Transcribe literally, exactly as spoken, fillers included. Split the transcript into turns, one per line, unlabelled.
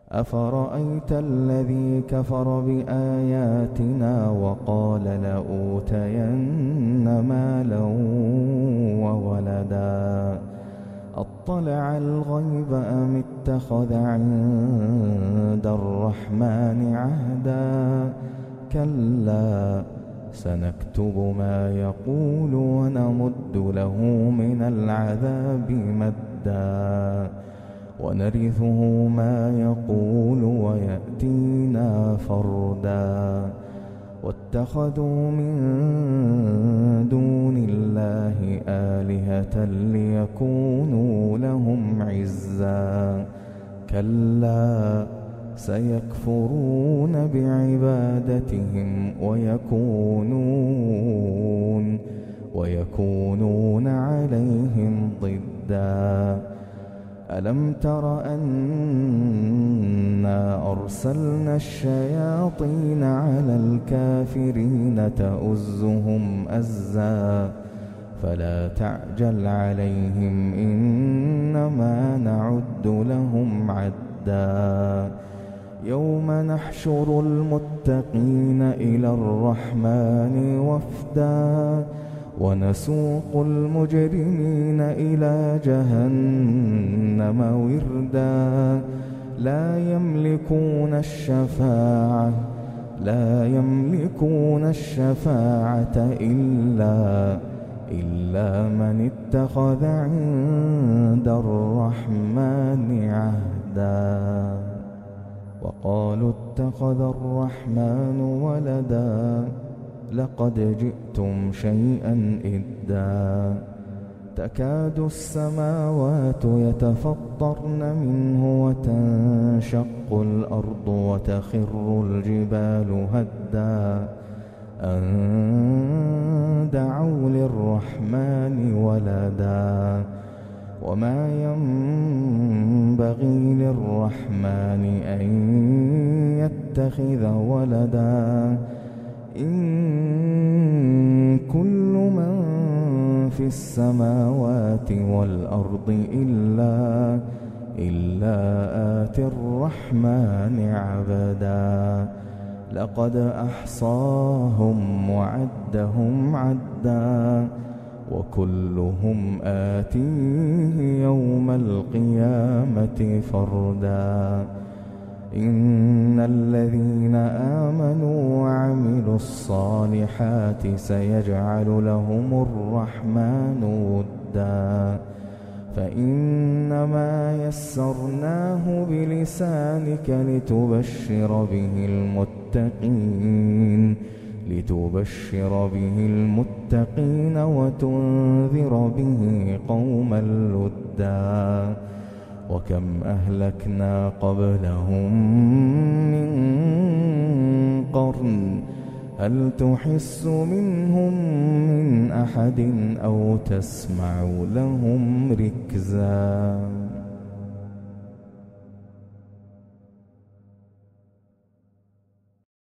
أفرأيت الذي كفر بآياتنا وقال لأوتين مالا وولدا أطلع الغيب أم اتخذ عند الرحمن عهدا كلا سنكتب ما يقول ونمد له من العذاب مدا ونرثه ما يقول ويأتينا فردا واتخذوا من دون الله آلهة ليكونوا لهم عزا كلا سيكفرون بعبادتهم ويكونون ويكونون عليهم ضدا ألم تر أنا أرسلنا الشياطين على الكافرين تؤزهم أزا فلا تعجل عليهم إنما نعد لهم عدا يوم نحشر المتقين إلى الرحمن وفدا ونسوق المجرمين إلى جهنم وردا لا يملكون الشفاعة لا يملكون الشفاعة إلا إلا من اتخذ عند الرحمن عهدا وقالوا اتخذ الرحمن ولدا لقد جئتم شيئا إدا تكاد السماوات يتفطرن منه وتنشق الأرض وتخر الجبال هدا أن دعوا للرحمن ولدا وما ينبغي للرحمن أن يتخذ ولدا إن كل من في السماوات والأرض إلا إلا آتي الرحمن عبدا لقد أحصاهم وعدهم عدا وكلهم آتيه يوم القيامة فردا إن الذين آمنوا وعملوا الصالحات سيجعل لهم الرحمن ودا فإنما يسرناه بلسانك لتبشر به المتقين لتبشر به المتقين وتنذر به قوما لدا وكم أهلكنا قبلهم من قرن هل تحس منهم من أحد أو تسمع لهم ركزا.